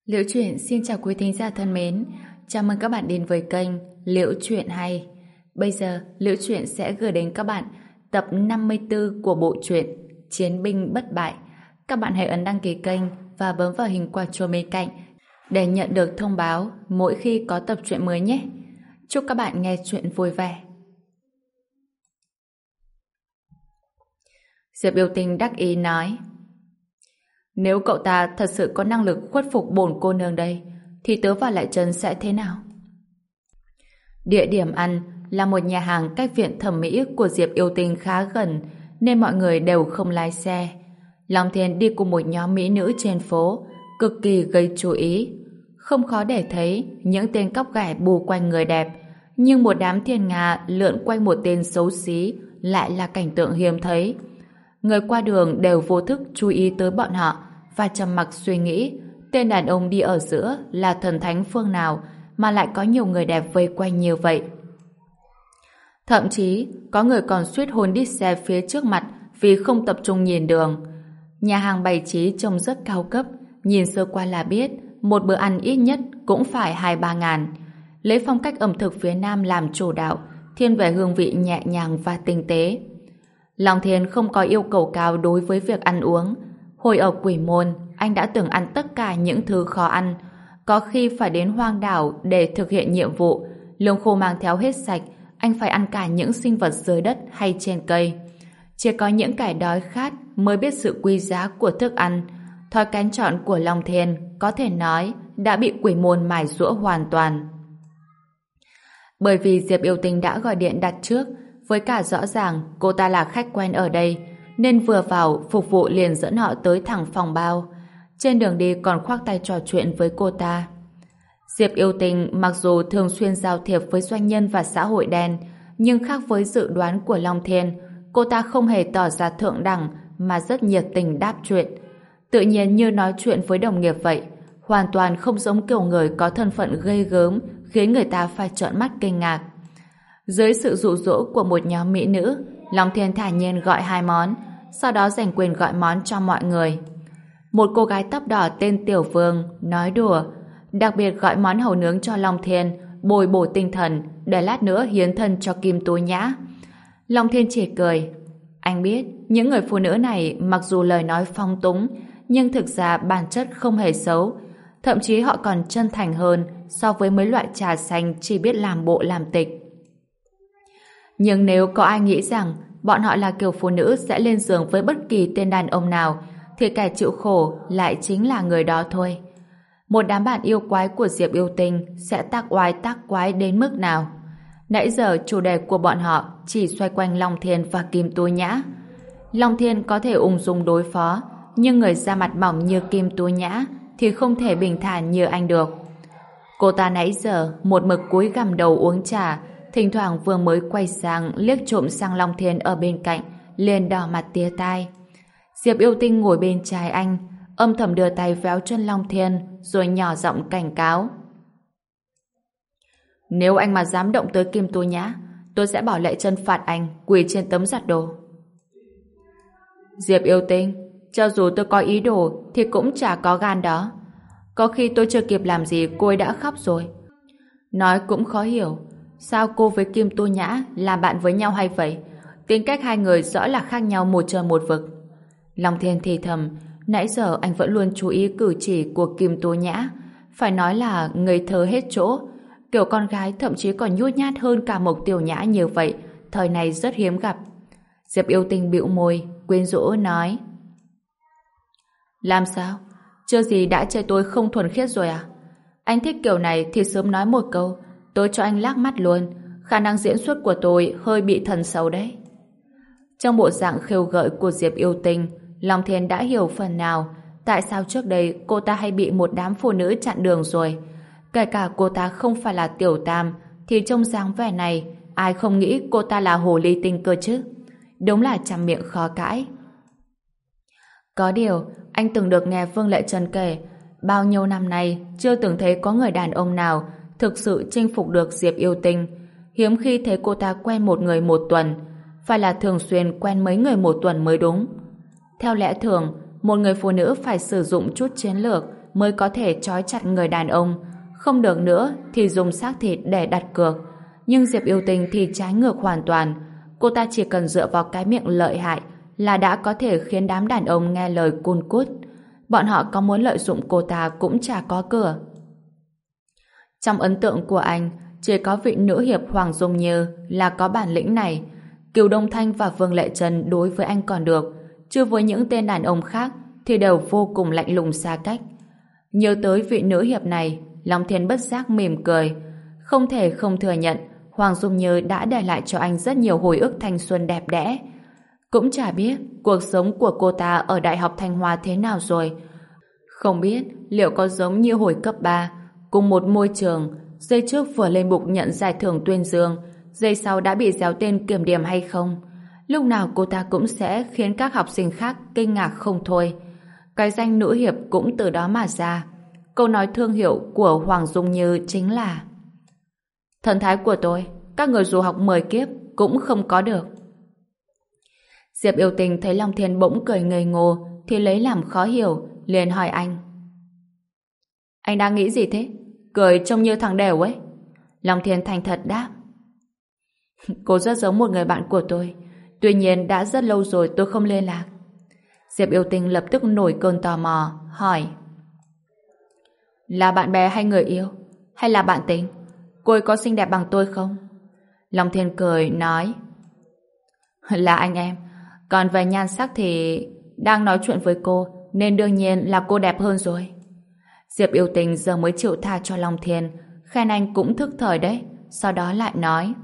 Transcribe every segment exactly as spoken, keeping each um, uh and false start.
Liễu Chuyện xin chào quý thính giả thân mến. Chào mừng các bạn đến với kênh Liễu Chuyện Hay. Bây giờ, Liễu Chuyện sẽ gửi đến các bạn tập năm mươi tư của bộ truyện Chiến binh bất bại. Các bạn hãy ấn đăng ký kênh và bấm vào hình quả chuông bên cạnh để nhận được thông báo mỗi khi có tập truyện mới nhé. Chúc các bạn nghe truyện vui vẻ. Diệp Yêu Tinh đắc ý nói: nếu cậu ta thật sự có năng lực khuất phục bổn cô nương đây, thì tớ và Lại Trân sẽ thế nào? Địa điểm ăn là một nhà hàng cách viện thẩm mỹ của Diệp Yêu Tinh khá gần, nên mọi người đều không lái xe. Long Thiên đi cùng một nhóm mỹ nữ trên phố, cực kỳ gây chú ý. Không khó để thấy những tên cóc ghẻ bù quanh người đẹp, nhưng một đám thiên nga lượn quanh một tên xấu xí lại là cảnh tượng hiếm thấy. Người qua đường đều vô thức chú ý tới bọn họ và trầm mặc suy nghĩ tên đàn ông đi ở giữa là thần thánh phương nào mà lại có nhiều người đẹp vây quanh như vậy. Thậm chí có người còn suýt hôn đít xe phía trước mặt vì không tập trung nhìn đường. Nhà hàng bày trí trông rất cao cấp, nhìn sơ qua là biết một bữa ăn ít nhất cũng phải hai ba ngàn. Lấy phong cách ẩm thực phía Nam làm chủ đạo, thiên về hương vị nhẹ nhàng và tinh tế. Long Thiên không có yêu cầu cao đối với việc ăn uống. Hồi ở Quỷ Môn, anh đã từng ăn tất cả những thứ khó ăn. Có khi phải đến hoang đảo để thực hiện nhiệm vụ. Lương khô mang theo hết sạch, anh phải ăn cả những sinh vật dưới đất hay trên cây. Chỉ có những kẻ đói khát mới biết sự quý giá của thức ăn. Thói kén chọn của Long Thiên có thể nói đã bị Quỷ Môn mài giũa hoàn toàn. Bởi vì Diệp Yêu Tinh đã gọi điện đặt trước, với cả rõ ràng cô ta là khách quen ở đây, nên vừa vào phục vụ liền dẫn họ tới thẳng phòng bao. Trên đường đi còn khoác tay trò chuyện với cô ta. Diệp Yêu Tinh mặc dù thường xuyên giao thiệp với doanh nhân và xã hội đen, nhưng khác với dự đoán của Long Thiên, cô ta không hề tỏ ra thượng đẳng mà rất nhiệt tình đáp chuyện. Tự nhiên như nói chuyện với đồng nghiệp vậy, hoàn toàn không giống kiểu người có thân phận ghê gớm khiến người ta phải trợn mắt kinh ngạc. Dưới sự dụ dỗ của một nhóm mỹ nữ, Long Thiên thản nhiên gọi hai món, sau đó giành quyền gọi món cho mọi người. Một cô gái tóc đỏ tên Tiểu Vương nói đùa, đặc biệt gọi món hàu nướng cho Long Thiên, bồi bổ tinh thần, để lát nữa hiến thân cho Kim Tố Nhã. Long Thiên chỉ cười. Anh biết, những người phụ nữ này mặc dù lời nói phong túng, nhưng thực ra bản chất không hề xấu. Thậm chí họ còn chân thành hơn so với mấy loại trà xanh chỉ biết làm bộ làm tịch. Nhưng nếu có ai nghĩ rằng bọn họ là kiểu phụ nữ sẽ lên giường với bất kỳ tên đàn ông nào, thì kẻ chịu khổ lại chính là người đó thôi. Một đám bạn yêu quái của Diệp Yêu Tinh sẽ tác oai tác quái đến mức nào? Nãy giờ chủ đề của bọn họ chỉ xoay quanh Long Thiên và Kim Tố Nhã. Long Thiên có thể ung dung đối phó, nhưng người da mặt mỏng như Kim Tố Nhã thì không thể bình thản như anh được. Cô ta nãy giờ một mực cúi gằm đầu uống trà, thỉnh thoảng vừa mới quay sang liếc trộm sang Long Thiên ở bên cạnh, liền đỏ mặt tía tai. Diệp Yêu Tinh ngồi bên trái anh, âm thầm đưa tay véo chân Long Thiên, rồi nhỏ giọng cảnh cáo. Nếu anh mà dám động tới Kim Tố Nhã, tôi sẽ bảo Lệ Trân phạt anh quỳ trên tấm giặt đồ. Diệp Yêu Tinh, cho dù tôi có ý đồ thì cũng chả có gan đó. Có khi tôi chưa kịp làm gì cô ấy đã khóc rồi. Nói cũng khó hiểu, sao cô với Kim Tố Nhã làm bạn với nhau hay vậy? Tính cách hai người rõ là khác nhau một trời một vực. Long Thiên thì thầm, nãy giờ anh vẫn luôn chú ý cử chỉ của Kim Tố Nhã. Phải nói là ngây thơ hết chỗ. Kiểu con gái thậm chí còn nhút nhát hơn cả Mộc Tiểu Nhã như vậy, thời này rất hiếm gặp. Diệp Yêu Tinh bĩu môi, quyến rũ nói. Làm sao? Chưa gì đã chê tôi không thuần khiết rồi à? Anh thích kiểu này thì sớm nói một câu, tôi cho anh lác mắt luôn. Khả năng diễn xuất của tôi hơi bị thần xấu đấy. Trong bộ dạng khêu gợi của Diệp Yêu Tinh, Long Thiên đã hiểu phần nào tại sao trước đây cô ta hay bị một đám phụ nữ chặn đường rồi. Kể cả cô ta không phải là Tiểu Tam, thì trong dáng vẻ này ai không nghĩ cô ta là hồ ly tinh cơ chứ. Đúng là trăm miệng khó cãi. Có điều anh từng được nghe Vương Lệ Trân kể, bao nhiêu năm nay chưa từng thấy có người đàn ông nào thực sự chinh phục được Diệp Yêu Tinh. Hiếm khi thấy cô ta quen một người một tuần, phải là thường xuyên quen mấy người một tuần mới đúng. Theo lẽ thường, một người phụ nữ phải sử dụng chút chiến lược mới có thể trói chặt người đàn ông, không được nữa thì dùng xác thịt để đặt cược. Nhưng Diệp Yêu Tinh thì trái ngược hoàn toàn. Cô ta chỉ cần dựa vào cái miệng lợi hại là đã có thể khiến đám đàn ông nghe lời cun cút. Bọn họ có muốn lợi dụng cô ta cũng chả có cửa. Trong ấn tượng của anh, chỉ có vị nữ hiệp Hoàng Dung Như là có bản lĩnh này. Kiều Đông Thanh và Vương Lệ Trần đối với anh còn được, chứ với những tên đàn ông khác thì đều vô cùng lạnh lùng xa cách. Nhớ tới vị nữ hiệp này, Long Thiên bất giác mỉm cười. Không thể không thừa nhận, Hoàng Dung Như đã để lại cho anh rất nhiều hồi ức thanh xuân đẹp đẽ. Cũng chả biết cuộc sống của cô ta ở Đại học Thanh Hoa thế nào rồi. Không biết liệu có giống như hồi cấp ba, cùng một môi trường, giây trước vừa lên bục nhận giải thưởng tuyên dương, giây sau đã bị déo tên kiểm điểm hay không. Lúc nào cô ta cũng sẽ khiến các học sinh khác kinh ngạc không thôi. Cái danh nữ hiệp cũng từ đó mà ra. Câu nói thương hiệu của Hoàng Dung Như chính là: thần thái của tôi, các người dù học mười kiếp cũng không có được. Diệp Yêu Tinh thấy Long Thiên bỗng cười ngây ngô thì lấy làm khó hiểu, liền hỏi anh: anh đang nghĩ gì thế? Cười trông như thằng đèo ấy. Long Thiên thành thật đáp: cô rất giống một người bạn của tôi, tuy nhiên đã rất lâu rồi tôi không liên lạc. Diệp Yêu Tinh lập tức nổi cơn tò mò, hỏi: là bạn bè hay người yêu? Hay là bạn tình? Cô ấy có xinh đẹp bằng tôi không? Long Thiên cười, nói: là anh em. Còn về nhan sắc thì đang nói chuyện với cô, nên đương nhiên là cô đẹp hơn rồi. Diệp Yêu Tinh giờ mới chịu tha cho Long Thiên, khen anh cũng thức thời đấy. Sau đó lại nói: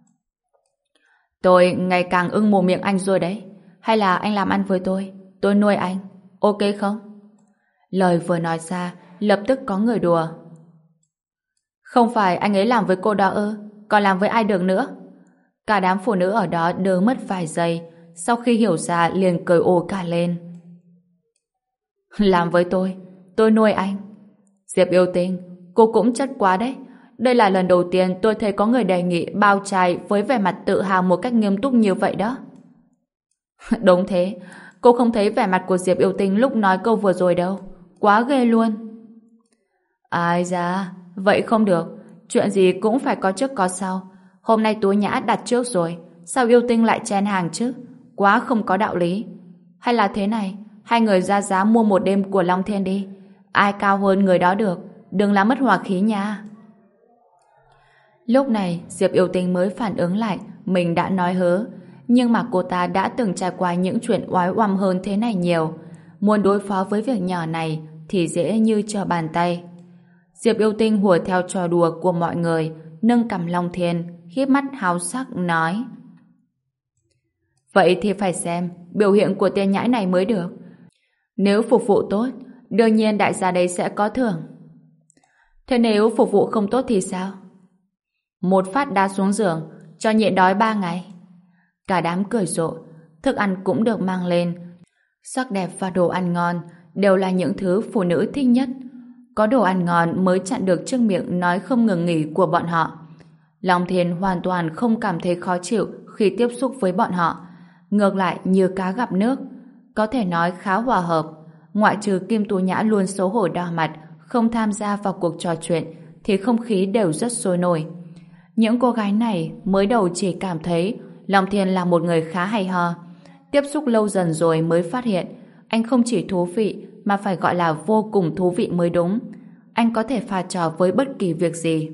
tôi ngày càng ưng mồm miệng anh rồi đấy. Hay là anh làm ăn với tôi, tôi nuôi anh, ok không? Lời vừa nói ra, lập tức có người đùa: không phải anh ấy làm với cô đó ư? Còn làm với ai được nữa? Cả đám phụ nữ ở đó đơ mất vài giây, sau khi hiểu ra liền cười ồ cả lên. Làm với tôi, tôi nuôi anh. Diệp Yêu Tinh, cô cũng chất quá đấy. Đây là lần đầu tiên tôi thấy có người đề nghị bao trai với vẻ mặt tự hào một cách nghiêm túc như vậy đó. Đúng thế, cô không thấy vẻ mặt của Diệp Yêu Tinh lúc nói câu vừa rồi đâu. Quá ghê luôn. Ai da, vậy không được. Chuyện gì cũng phải có trước có sau. Hôm nay Tú Nhã đặt trước rồi, sao Yêu Tinh lại chen hàng chứ? Quá không có đạo lý. Hay là thế này, hai người ra giá mua một đêm của Long Thiên đi. Ai cao hơn người đó được, đừng làm mất hòa khí nha. Lúc này Diệp Yêu Tinh mới phản ứng lại mình đã nói hớ, nhưng mà cô ta đã từng trải qua những chuyện oái oăm hơn thế này nhiều. Muốn đối phó với việc nhỏ này thì dễ như trở bàn tay. Diệp Yêu Tinh hùa theo trò đùa của mọi người, nâng cằm Long Thiên, híp mắt háo sắc nói: vậy thì phải xem biểu hiện của tên nhãi này mới được. Nếu phục vụ tốt, đương nhiên đại gia đây sẽ có thưởng. Thế nếu phục vụ không tốt thì sao? Một phát đá xuống giường, cho nhịn đói ba ngày. Cả đám cười rộ, thức ăn cũng được mang lên. Sắc đẹp và đồ ăn ngon đều là những thứ phụ nữ thích nhất. Có đồ ăn ngon mới chặn được chiếc miệng nói không ngừng nghỉ của bọn họ. Long Thiên hoàn toàn không cảm thấy khó chịu khi tiếp xúc với bọn họ. Ngược lại như cá gặp nước, có thể nói khá hòa hợp. Ngoại trừ Kim Tú Nhã luôn xấu hổ đỏ mặt, không tham gia vào cuộc trò chuyện, thì không khí đều rất sôi nổi. Những cô gái này mới đầu chỉ cảm thấy Long Thiên là một người khá hay ho. Tiếp xúc lâu dần rồi mới phát hiện anh không chỉ thú vị mà phải gọi là vô cùng thú vị mới đúng. Anh có thể pha trò với bất kỳ việc gì.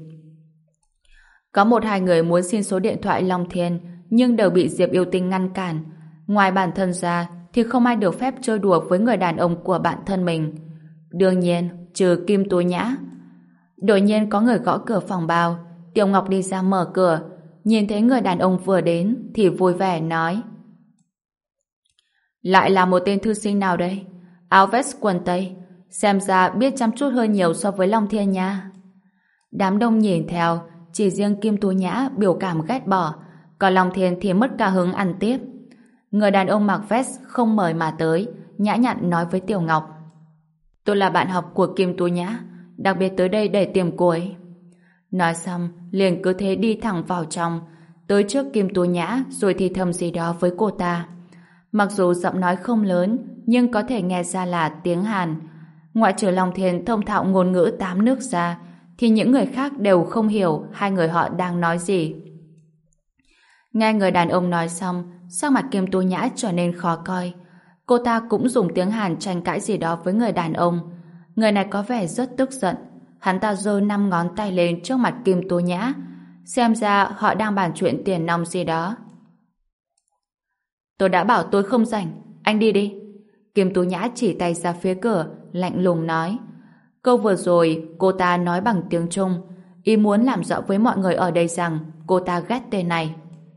Có một hai người muốn xin số điện thoại Long Thiên nhưng đều bị Diệp Yêu Tinh ngăn cản. Ngoài bản thân ra thì không ai được phép chơi đùa với người đàn ông của bản thân mình. Đương nhiên, trừ Kim Tú Nhã. Đột nhiên có người gõ cửa phòng bao. Tiểu Ngọc đi ra mở cửa, nhìn thấy người đàn ông vừa đến thì vui vẻ nói: lại là một tên thư sinh nào đây? Áo vest quần tây, xem ra biết chăm chút hơn nhiều so với Long Thiên nha. Đám đông nhìn theo, chỉ riêng Kim Tú Nhã biểu cảm ghét bỏ, còn Long Thiên thì mất cả hứng ăn tiếp. Người đàn ông mặc vest không mời mà tới, nhã nhặn nói với Tiểu Ngọc: tôi là bạn học của Kim Tú Nhã, đặc biệt tới đây để tìm cô ấy. Nói xong, liền cứ thế đi thẳng vào trong, tới trước Kim Tú Nhã rồi thì thầm gì đó với cô ta. Mặc dù giọng nói không lớn, nhưng có thể nghe ra là tiếng Hàn. Ngoại trừ Long Thiên thông thạo ngôn ngữ tám nước ra, thì những người khác đều không hiểu hai người họ đang nói gì. Nghe người đàn ông nói xong, sắc mặt Kim Tố Nhã trở nên khó coi. Cô ta cũng dùng tiếng Hàn tranh cãi gì đó với người đàn ông. Người này có vẻ rất tức giận. Hắn ta giơ năm ngón tay lên trước mặt Kim Tố Nhã. Xem ra họ đang bàn chuyện tiền nong gì đó. Tôi đã bảo tôi không rảnh, anh đi đi. Kim Tố Nhã chỉ tay ra phía cửa, lạnh lùng nói. Câu vừa rồi cô ta nói bằng tiếng Trung, ý muốn làm rõ với mọi người ở đây rằng cô ta ghét tên này.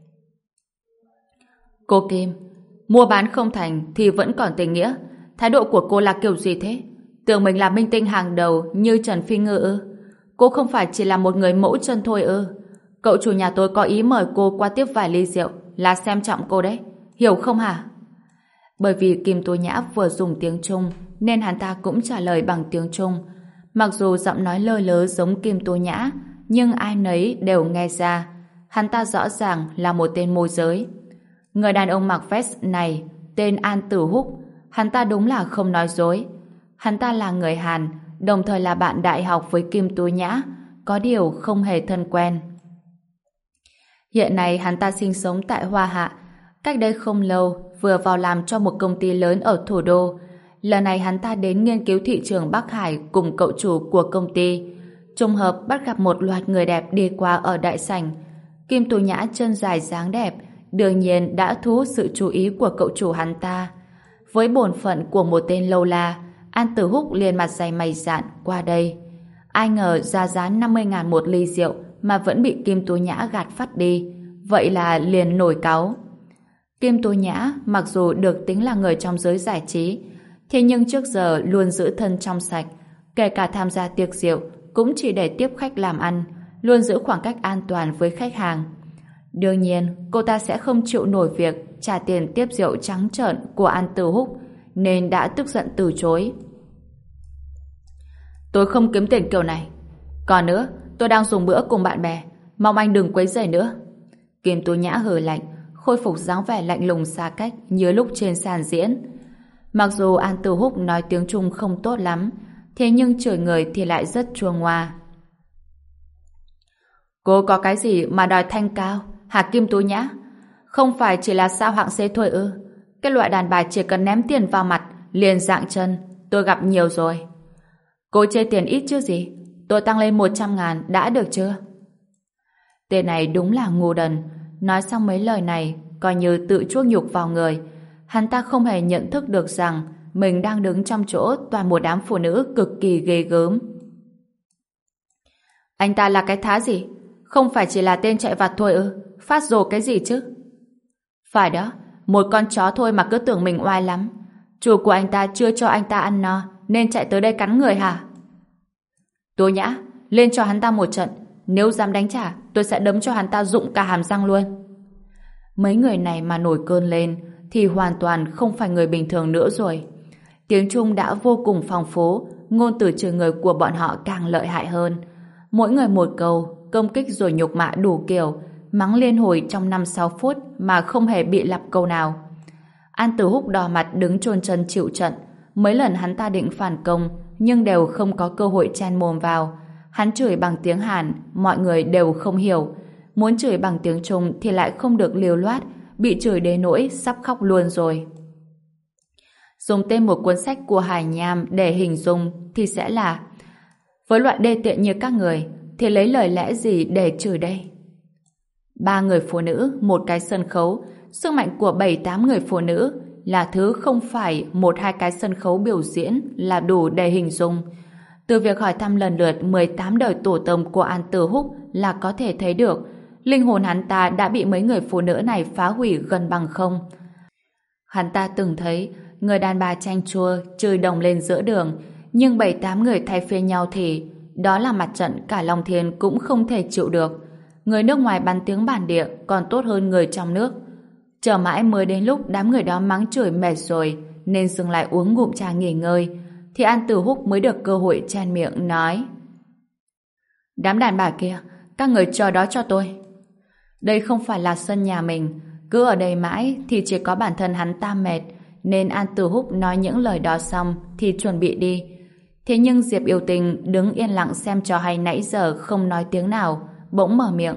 Cô Kim, mua bán không thành thì vẫn còn tình nghĩa. Thái độ của cô là kiểu gì thế? Tưởng mình là minh tinh hàng đầu như Trần Phi Ngư ư? Cô không phải chỉ là một người mẫu chân thôi ư? Cậu chủ nhà tôi có ý mời cô qua tiếp vài ly rượu là xem trọng cô đấy, hiểu không hả? Bởi vì Kim Tố Nhã vừa dùng tiếng Trung nên hắn ta cũng trả lời bằng tiếng Trung. Mặc dù giọng nói lơ lớ giống Kim Tố Nhã, nhưng ai nấy đều nghe ra. Hắn ta rõ ràng là một tên môi giới. Người đàn ông mặc vest này tên An Tử Húc. Hắn ta đúng là không nói dối. Hắn ta là người Hàn, đồng thời là bạn đại học với Kim Tố Nhã, có điều không hề thân quen. Hiện nay hắn ta sinh sống tại Hoa Hạ. Cách đây không lâu vừa vào làm cho một công ty lớn ở thủ đô. Lần này hắn ta đến nghiên cứu thị trường Bắc Hải cùng cậu chủ của công ty. Trùng hợp bắt gặp một loạt người đẹp đi qua ở đại sảnh. Kim Tố Nhã chân dài dáng đẹp, đương nhiên đã thu hút sự chú ý của cậu chủ hắn ta. Với bổn phận của một tên lâu la, An Tử Húc liền mặt dày mày dạn qua đây. Ai ngờ ra giá năm mươi ngàn một ly rượu mà vẫn bị Kim Tố Nhã gạt phát đi. Vậy là liền nổi cáu. Kim Tố Nhã mặc dù được tính là người trong giới giải trí, thế nhưng trước giờ luôn giữ thân trong sạch, kể cả tham gia tiệc rượu cũng chỉ để tiếp khách làm ăn, luôn giữ khoảng cách an toàn với khách hàng. Đương nhiên, cô ta sẽ không chịu nổi việc trả tiền tiếp rượu trắng trợn của An Tử Húc, nên đã tức giận từ chối. Tôi không kiếm tiền kiểu này. Còn nữa, tôi đang dùng bữa cùng bạn bè, mong anh đừng quấy rầy nữa. Kim Tố Nhã hừ lạnh, khôi phục dáng vẻ lạnh lùng xa cách như lúc trên sàn diễn. Mặc dù An Tử Húc nói tiếng Trung không tốt lắm, thế nhưng chửi người thì lại rất chua ngoa. Cô có cái gì mà đòi thanh cao, hả Kim Tố Nhã? Không phải chỉ là sao hạng C thôi ư? Cái loại đàn bà chỉ cần ném tiền vào mặt liền dạng chân, tôi gặp nhiều rồi. Cô chê tiền ít chứ gì? Tôi tăng lên một trăm ngàn đã được chưa? Tên này đúng là ngu đần. Nói xong mấy lời này coi như tự chuốc nhục vào người. Hắn ta không hề nhận thức được rằng mình đang đứng trong chỗ toàn một đám phụ nữ cực kỳ ghê gớm. Anh ta là cái thá gì? Không phải chỉ là tên chạy vặt thôi ư? Phát rồ cái gì chứ? Phải đó, một con chó thôi mà cứ tưởng mình oai lắm. Chủ của anh ta chưa cho anh ta ăn no nên chạy tới đây cắn người hả? Tố Nhã, lên cho hắn ta một trận. Nếu dám đánh trả, tôi sẽ đấm cho hắn ta rụng cả hàm răng luôn. Mấy người này mà nổi cơn lên thì hoàn toàn không phải người bình thường nữa rồi. Tiếng Trung đã vô cùng phong phú, ngôn từ chửi người của bọn họ càng lợi hại hơn. Mỗi người một câu, công kích rồi nhục mạ đủ kiểu, mắng liên hồi trong năm sáu phút mà không hề bị lặp câu nào. An Tử Húc đỏ mặt đứng chôn chân chịu trận. Mấy lần hắn ta định phản công nhưng đều không có cơ hội chen mồm vào. Hắn chửi bằng tiếng Hàn, mọi người đều không hiểu. Muốn chửi bằng tiếng Trung thì lại không được liều loát, bị chửi đến nỗi sắp khóc luôn rồi. Dùng tên một cuốn sách của Hải Nham để hình dung thì sẽ là: với loại đê tiện như các người thì lấy lời lẽ gì để chửi đây? Ba người phụ nữ, một cái sân khấu, sức mạnh của bảy tám người phụ nữ là thứ không phải một hai cái sân khấu biểu diễn là đủ để hình dung. Từ việc hỏi thăm lần lượt mười tám đời tổ tông của An Tử Húc là có thể thấy được linh hồn hắn ta đã bị mấy người phụ nữ này phá hủy gần bằng không. Hắn ta từng thấy người đàn bà chanh chua chửi đồng lên giữa đường, nhưng bảy tám người thay phiên nhau thì đó là mặt trận cả Long Thiên cũng không thể chịu được. Người nước ngoài bắn tiếng bản địa còn tốt hơn người trong nước. Chờ mãi mới đến lúc đám người đó mắng chửi mệt rồi nên dừng lại uống ngụm trà nghỉ ngơi, thì An Tử Húc mới được cơ hội chen miệng nói: đám đàn bà kia, các người chờ đó cho tôi. Đây không phải là sân nhà mình, cứ ở đây mãi thì chỉ có bản thân hắn ta mệt, nên An Tử Húc nói những lời đó xong thì chuẩn bị đi. Thế nhưng Diệp Yêu Tình đứng yên lặng xem cho hay nãy giờ không nói tiếng nào, bỗng mở miệng.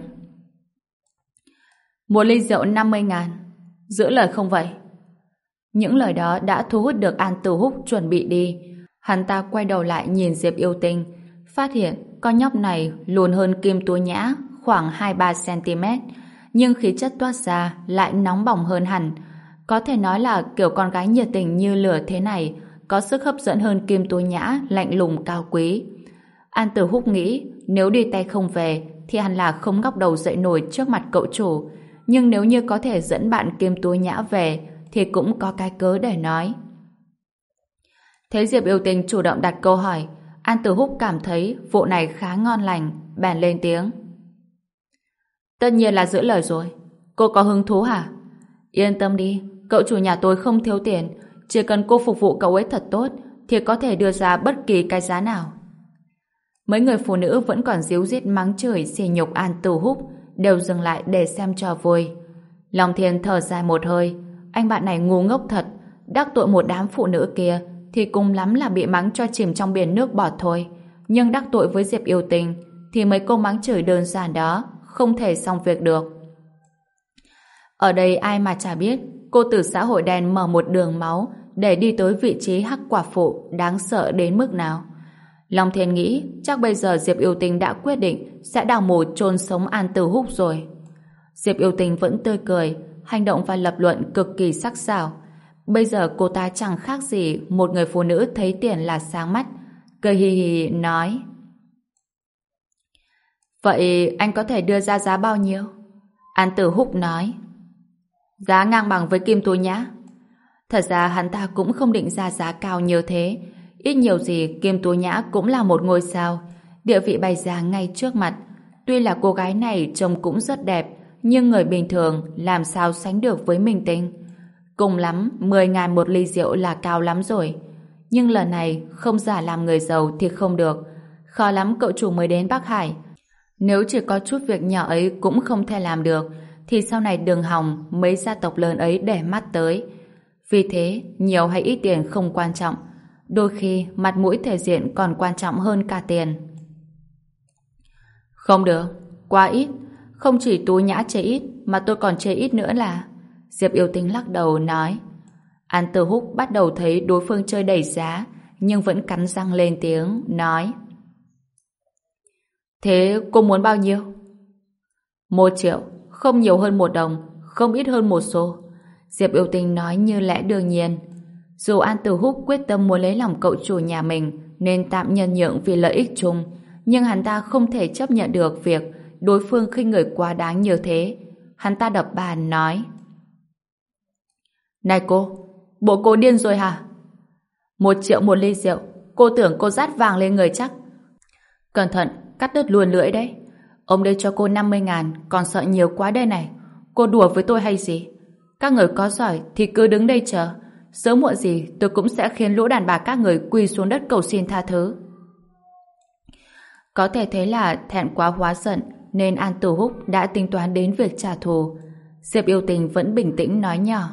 Một ly rượu năm mươi ngàn. Giữ lời không vậy? Những lời đó đã thu hút được An Tử Húc chuẩn bị đi. Hắn ta quay đầu lại nhìn Diệp Yêu Tinh, phát hiện con nhóc này lùn hơn Kim Tú Nhã khoảng hai ba xăng-ti-mét, nhưng khí chất toát ra lại nóng bỏng hơn hẳn. Có thể nói là kiểu con gái nhiệt tình như lửa thế này có sức hấp dẫn hơn Kim Tú Nhã lạnh lùng cao quý. An Tử Húc nghĩ nếu đi tay không về thì hẳn là không ngóc đầu dậy nổi trước mặt cậu chủ, nhưng nếu như có thể dẫn bạn Kim Tú Nhã về thì cũng có cái cớ để nói. Thấy Diệp Yêu Tinh chủ động đặt câu hỏi, An Tử Húc cảm thấy vụ này khá ngon lành, bèn lên tiếng. Tất nhiên là giữ lời rồi. Cô có hứng thú hả? Yên tâm đi, cậu chủ nhà tôi không thiếu tiền, chỉ cần cô phục vụ cậu ấy thật tốt thì có thể đưa ra bất kỳ cái giá nào. Mấy người phụ nữ vẫn còn díu dít mắng chửi xỉ nhục An Tử Húc đều dừng lại để xem trò vui. Long Thiên thở dài một hơi, anh bạn này ngu ngốc thật, đắc tội một đám phụ nữ kia thì cùng lắm là bị mắng cho chìm trong biển nước bọt thôi, nhưng đắc tội với Diệp Yêu Tình thì mấy câu mắng chửi đơn giản đó không thể xong việc được. Ở đây ai mà chả biết cô từ xã hội đen mở một đường máu để đi tới vị trí hắc quả phụ đáng sợ đến mức nào. Long Thiên nghĩ chắc bây giờ Diệp Yêu Tình đã quyết định sẽ đào mồ chôn sống An Tử Húc rồi. Diệp Yêu Tình vẫn tươi cười, hành động và lập luận cực kỳ sắc sảo. Bây giờ cô ta chẳng khác gì một người phụ nữ thấy tiền là sáng mắt, cười hì hì nói. Vậy anh có thể đưa ra giá bao nhiêu? An Tử Húc nói. Giá ngang bằng với Kim Tú Nhã. Thật ra hắn ta cũng không định ra giá cao như thế. Ít nhiều gì Kim Tú Nhã cũng là một ngôi sao, địa vị bày ra ngay trước mặt. Tuy là cô gái này trông cũng rất đẹp, nhưng người bình thường làm sao sánh được với minh tinh. Cùng lắm mười ngàn một ly rượu là cao lắm rồi. Nhưng lần này không giả làm người giàu thì không được. Khó lắm cậu chủ mới đến Bắc Hải. Nếu chỉ có chút việc nhỏ ấy cũng không thể làm được thì sau này đừng hòng mấy gia tộc lớn ấy để mắt tới. Vì thế, nhiều hay ít tiền không quan trọng. Đôi khi mặt mũi thể diện còn quan trọng hơn cả tiền. Không được, quá ít. Không chỉ Tú Nhã chê ít mà tôi còn chê ít nữa là... Diệp Yêu Tinh lắc đầu nói. An Tử Húc bắt đầu thấy đối phương chơi đẩy giá nhưng vẫn cắn răng lên tiếng nói. Thế cô muốn bao nhiêu? Một triệu, không nhiều hơn một đồng, không ít hơn một xu. Diệp Yêu Tinh nói như lẽ đương nhiên. Dù An Tử Húc quyết tâm muốn lấy lòng cậu chủ nhà mình nên tạm nhân nhượng vì lợi ích chung, nhưng hắn ta không thể chấp nhận được việc đối phương khinh người quá đáng như thế. Hắn ta đập bàn nói. Này cô, bộ cô điên rồi hả? Một triệu một ly rượu, cô tưởng cô dát vàng lên người chắc. Cẩn thận, cắt đứt luôn lưỡi đấy. Ông đây cho cô năm mươi ngàn, còn sợ nhiều quá đây này. Cô đùa với tôi hay gì? Các người có giỏi thì cứ đứng đây chờ. Sớm muộn gì tôi cũng sẽ khiến lũ đàn bà các người quỳ xuống đất cầu xin tha thứ. Có thể thấy là thẹn quá hóa giận nên An Tử Húc đã tính toán đến việc trả thù. Diệp Yêu Tình vẫn bình tĩnh nói nhỏ.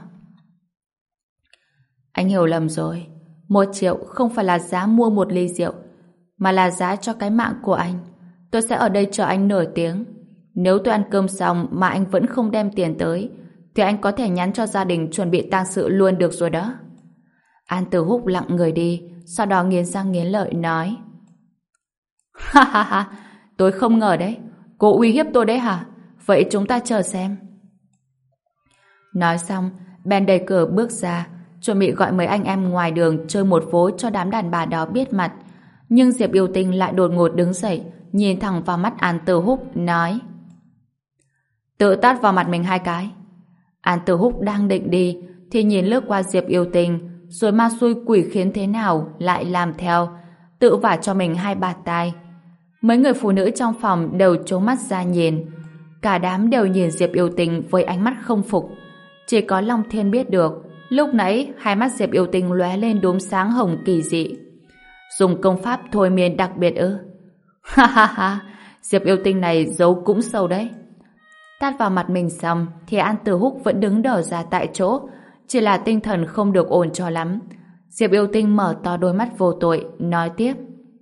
Anh hiểu lầm rồi. Một triệu không phải là giá mua một ly rượu, mà là giá cho cái mạng của anh. Tôi sẽ ở đây chờ anh nửa tiếng. Nếu tôi ăn cơm xong mà anh vẫn không đem tiền tới, thì anh có thể nhắn cho gia đình chuẩn bị tang sự luôn được rồi đó. An Tử Húc lặng người đi, sau đó nghiến răng nghiến lợi nói. Ha ha ha, tôi không ngờ đấy. Cô uy hiếp tôi đấy hả? Vậy chúng ta chờ xem. Nói xong, bèn đẩy cửa bước ra, chuẩn bị gọi mấy anh em ngoài đường chơi một vố cho đám đàn bà đó biết mặt. Nhưng Diệp Yêu Tinh lại đột ngột đứng dậy, nhìn thẳng vào mắt An Tử Húc, nói. Tự tát vào mặt mình hai cái. An Tử Húc đang định đi, thì nhìn lướt qua Diệp Yêu Tinh, rồi ma xui quỷ khiến thế nào lại làm theo, tự vả cho mình hai bạt tai. Mấy người phụ nữ trong phòng đều trố mắt ra nhìn. Cả đám đều nhìn Diệp Yêu Tinh với ánh mắt không phục. Chỉ có Long Thiên biết được, lúc nãy hai mắt Diệp Yêu Tinh lóe lên đốm sáng hồng kỳ dị. Dùng công pháp thôi miên đặc biệt ư? Ha ha ha, Diệp Yêu Tinh này giấu cũng sâu đấy. Tát vào mặt mình xong thì An Tử Húc vẫn đứng đờ ra tại chỗ, chỉ là tinh thần không được ổn cho lắm. Diệp Yêu Tinh mở to đôi mắt vô tội, nói tiếp.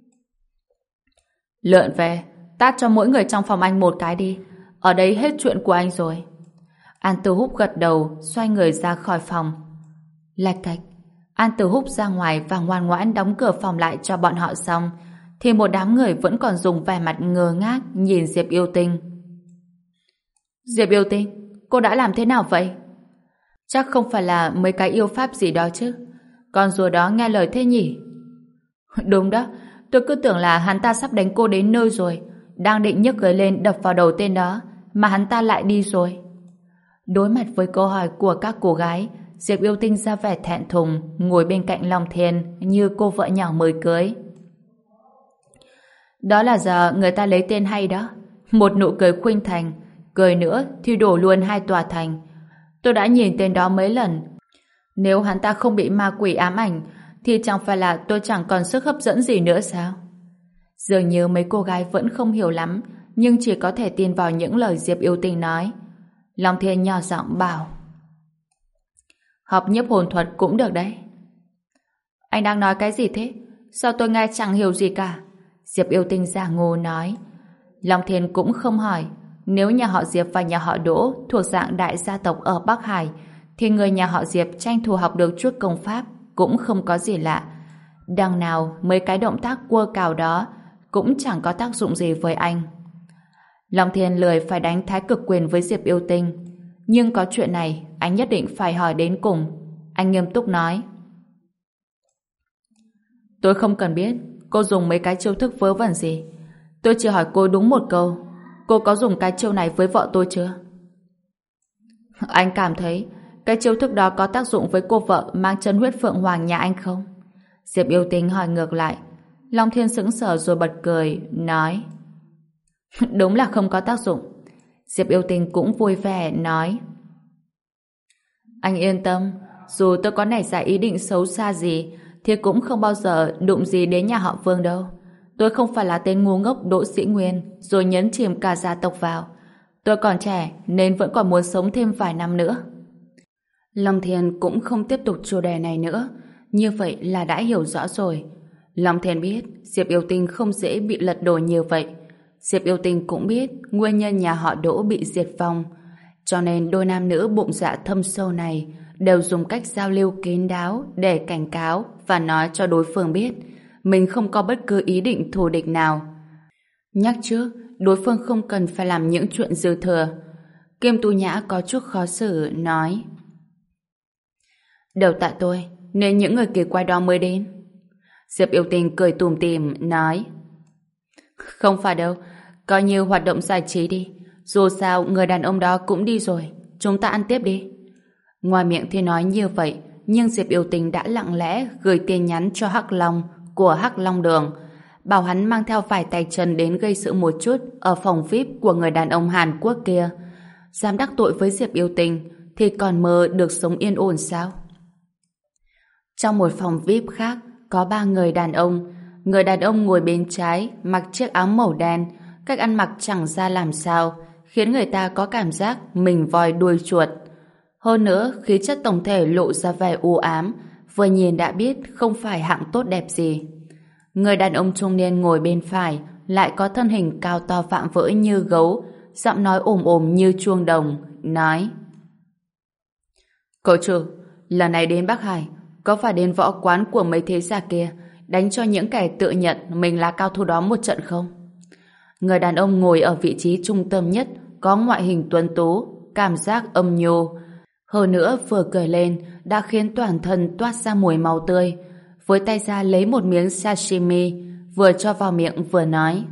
Lượn về, tát cho mỗi người trong phòng anh một cái đi. Ở đây hết chuyện của anh rồi. An Tử Húc gật đầu, xoay người ra khỏi phòng. Lạch cạch, An Tử Húc ra ngoài và ngoan ngoãn đóng cửa phòng lại cho bọn họ xong, thì một đám người vẫn còn dùng vẻ mặt ngơ ngác nhìn Diệp Yêu Tinh. Diệp Yêu Tinh, cô đã làm thế nào vậy? Chắc không phải là mấy cái yêu pháp gì đó chứ? Con rùa đó nghe lời thế nhỉ? Đúng đó, tôi cứ tưởng là hắn ta sắp đánh cô đến nơi rồi, đang định nhấc người lên đập vào đầu tên đó, mà hắn ta lại đi rồi. Đối mặt với câu hỏi của các cô gái, Diệp Yêu Tinh ra vẻ thẹn thùng, ngồi bên cạnh Long Thiên như cô vợ nhỏ mới cưới. Đó là giờ người ta lấy tên hay đó. Một nụ cười khuynh thành, cười nữa thì đổ luôn hai tòa thành. Tôi đã nhìn tên đó mấy lần. Nếu hắn ta không bị ma quỷ ám ảnh, thì chẳng phải là tôi chẳng còn sức hấp dẫn gì nữa sao? Dường như mấy cô gái vẫn không hiểu lắm, nhưng chỉ có thể tin vào những lời Diệp Yêu Tinh nói. Long Thiên nhỏ giọng bảo. Học nhiếp hồn thuật cũng được đấy. Anh đang nói cái gì thế? Sao tôi nghe chẳng hiểu gì cả? Diệp Yêu Tinh giả ngu nói. Long Thiên cũng không hỏi. Nếu nhà họ Diệp và nhà họ Đỗ thuộc dạng đại gia tộc ở Bắc Hải, thì người nhà họ Diệp tranh thủ học được chút công pháp cũng không có gì lạ. Đằng nào mấy cái động tác cua cào đó cũng chẳng có tác dụng gì với anh. Long Thiên lười phải đánh thái cực quyền với Diệp Yêu Tinh, nhưng có chuyện này anh nhất định phải hỏi đến cùng. Anh nghiêm túc nói. Tôi không cần biết cô dùng mấy cái chiêu thức vớ vẩn gì. Tôi chỉ hỏi cô đúng một câu. Cô có dùng cái chiêu này với vợ tôi chưa? Anh cảm thấy cái chiêu thức đó có tác dụng với cô vợ mang chân huyết Phượng Hoàng nhà anh không? Diệp Yêu Tinh hỏi ngược lại. Long Thiên sững sờ rồi bật cười, nói. Đúng là không có tác dụng. Diệp Yêu Tinh cũng vui vẻ, nói. Anh yên tâm, dù tôi có nảy ra ý định xấu xa gì, thì cũng không bao giờ đụng gì đến nhà họ Vương đâu. Tôi không phải là tên ngu ngốc Đỗ Sĩ Nguyên, rồi nhấn chìm cả gia tộc vào. Tôi còn trẻ, nên vẫn còn muốn sống thêm vài năm nữa. Long Thiên cũng không tiếp tục chủ đề này nữa. Như vậy là đã hiểu rõ rồi. Long Thiên biết Diệp Yêu Tinh không dễ bị lật đổ như vậy. Diệp Yêu Tinh cũng biết nguyên nhân nhà họ Đỗ bị diệt vong. Cho nên đôi nam nữ bụng dạ thâm sâu này đều dùng cách giao lưu kín đáo để cảnh cáo và nói cho đối phương biết mình không có bất cứ ý định thù địch nào. Nhắc trước, đối phương không cần phải làm những chuyện dư thừa. Kiêm Tu Nhã có chút khó xử, nói. Đều tại tôi, nên những người kỳ quái đó mới đến. Diệp Yêu Tinh cười tủm tỉm, nói. Không phải đâu, coi như hoạt động giải trí đi. Dù sao, người đàn ông đó cũng đi rồi. Chúng ta ăn tiếp đi. Ngoài miệng thì nói như vậy, nhưng Diệp Yêu Tinh đã lặng lẽ gửi tin nhắn cho Hắc Long của Hắc Long Đường, bảo hắn mang theo vài tay chân đến gây sự một chút ở phòng vi ai pi của người đàn ông Hàn Quốc kia. Dám đắc tội với Diệp Yêu Tinh thì còn mơ được sống yên ổn sao? Trong một phòng vi ai pi khác có ba người đàn ông. Người đàn ông ngồi bên trái mặc chiếc áo màu đen, cách ăn mặc chẳng ra làm sao, khiến người ta có cảm giác mình voi đuôi chuột. Hơn nữa, khí chất tổng thể lộ ra vẻ u ám, vừa nhìn đã biết không phải hạng tốt đẹp gì. Người đàn ông trung niên ngồi bên phải lại có thân hình cao to vạm vỡ như gấu, giọng nói ồm ồm như chuông đồng, nói. Cậu chủ, lần này đến Bắc Hải, có phải đến võ quán của mấy thế gia kia đánh cho những kẻ tự nhận mình là cao thủ đó một trận không? Người đàn ông ngồi ở vị trí trung tâm nhất, có ngoại hình tuấn tú, cảm giác âm nhu. Hơn nữa vừa cười lên đã khiến toàn thân toát ra mùi máu tươi. Với tay ra lấy một miếng sashimi, vừa cho vào miệng vừa nói.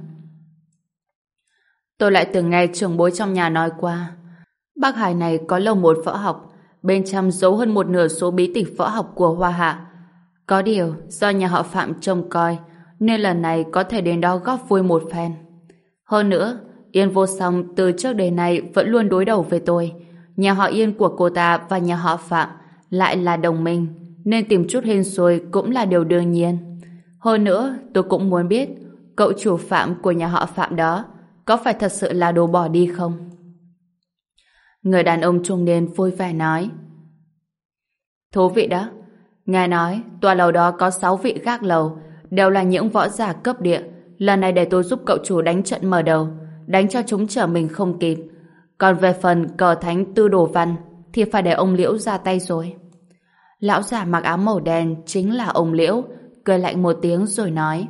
Tôi lại từng nghe trưởng bối trong nhà nói qua, Bắc Hải này có lầu một võ học, bên trong giấu hơn một nửa số bí tịch võ học của Hoa Hạ. Có điều do nhà họ Phạm trông coi, nên lần này có thể đến đó góp vui một phen. Hơn nữa, Yên Vô Song từ trước đến nay vẫn luôn đối đầu với tôi. Nhà họ Yên của cô ta và nhà họ Phạm lại là đồng minh, nên tìm chút hên xui cũng là điều đương nhiên. Hơn nữa, tôi cũng muốn biết cậu chủ Phạm của nhà họ Phạm đó có phải thật sự là đồ bỏ đi không? Người đàn ông trung niên vui vẻ nói. Thú vị đó. Nghe nói, tòa lầu đó có sáu vị gác lầu, đều là những võ giả cấp địa. Lần này để tôi giúp cậu chủ đánh trận mở đầu, đánh cho chúng trở mình không kịp. Còn về phần cờ thánh Tư Đồ Văn, thì phải để ông Liễu ra tay rồi. Lão già mặc áo màu đen chính là ông Liễu, cười lạnh một tiếng rồi nói: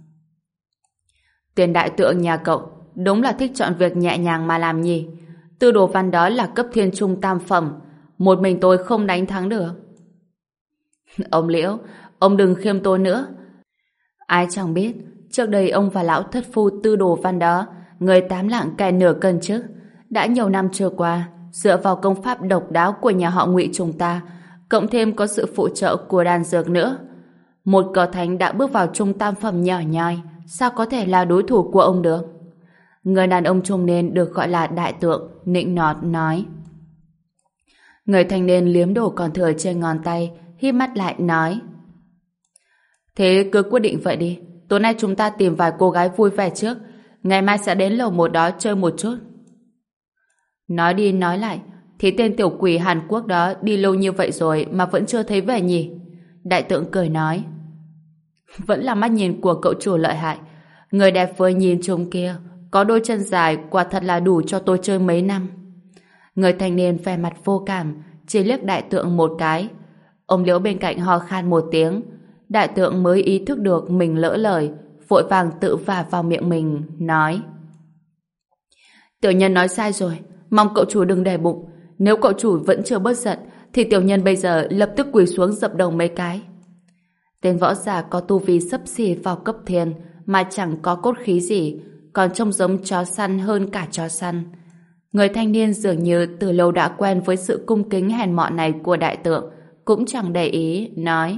Tiền đại tượng nhà cậu đúng là thích chọn việc nhẹ nhàng mà làm nhỉ. Tư Đồ Văn đó là cấp thiên trung tam phẩm, một mình tôi không đánh thắng được. Ông Liễu, ông đừng khiêm tốn nữa. Ai chẳng biết, trước đây ông và lão thất phu Tư Đồ Văn đó, người tám lạng kẻ nửa cân chứ. Đã nhiều năm trôi qua, dựa vào công pháp độc đáo của nhà họ Ngụy chúng ta, cộng thêm có sự phụ trợ của đan dược nữa, một cờ thánh đã bước vào trung tam phẩm nhỏ nhoi, sao có thể là đối thủ của ông được? Người đàn ông trung niên được gọi là đại tượng, nịnh nọt nói. Người thanh niên liếm đồ còn thừa trên ngón tay, híp mắt lại nói: Thế cứ quyết định vậy đi. Tối nay chúng ta tìm vài cô gái vui vẻ trước, ngày mai sẽ đến lầu một đó chơi một chút. Nói đi nói lại, thì tên tiểu quỷ Hàn Quốc đó đi lâu như vậy rồi mà vẫn chưa thấy về nhỉ? Đại tượng cười nói: Vẫn là mắt nhìn của cậu chủ lợi hại. Người đẹp vừa nhìn trông kia, có đôi chân dài, quả thật là đủ cho tôi chơi mấy năm. Người thanh niên vẻ mặt vô cảm, chỉ liếc đại tượng một cái. Ông Liễu bên cạnh ho khan một tiếng. Đại tượng mới ý thức được mình lỡ lời, vội vàng tự vả vào miệng mình, nói: Tiểu nhân nói sai rồi, mong cậu chủ đừng để bụng. Nếu cậu chủ vẫn chưa bớt giận, thì tiểu nhân bây giờ lập tức quỳ xuống dập đầu mấy cái. Tên võ giả có tu vi xấp xỉ vào cấp thiên mà chẳng có cốt khí gì, còn trông giống chó săn hơn cả chó săn. Người thanh niên dường như từ lâu đã quen với sự cung kính hèn mọn này của đại tượng, cũng chẳng để ý, nói: